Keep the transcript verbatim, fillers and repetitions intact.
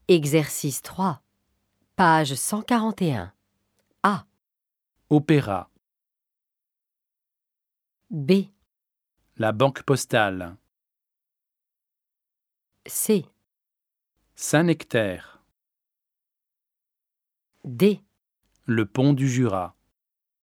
Exercice trois, page cent quarante et un. A. Opéra. B. La Banque Postale. C. Saint-Nectaire. D. Le Pont du Jura.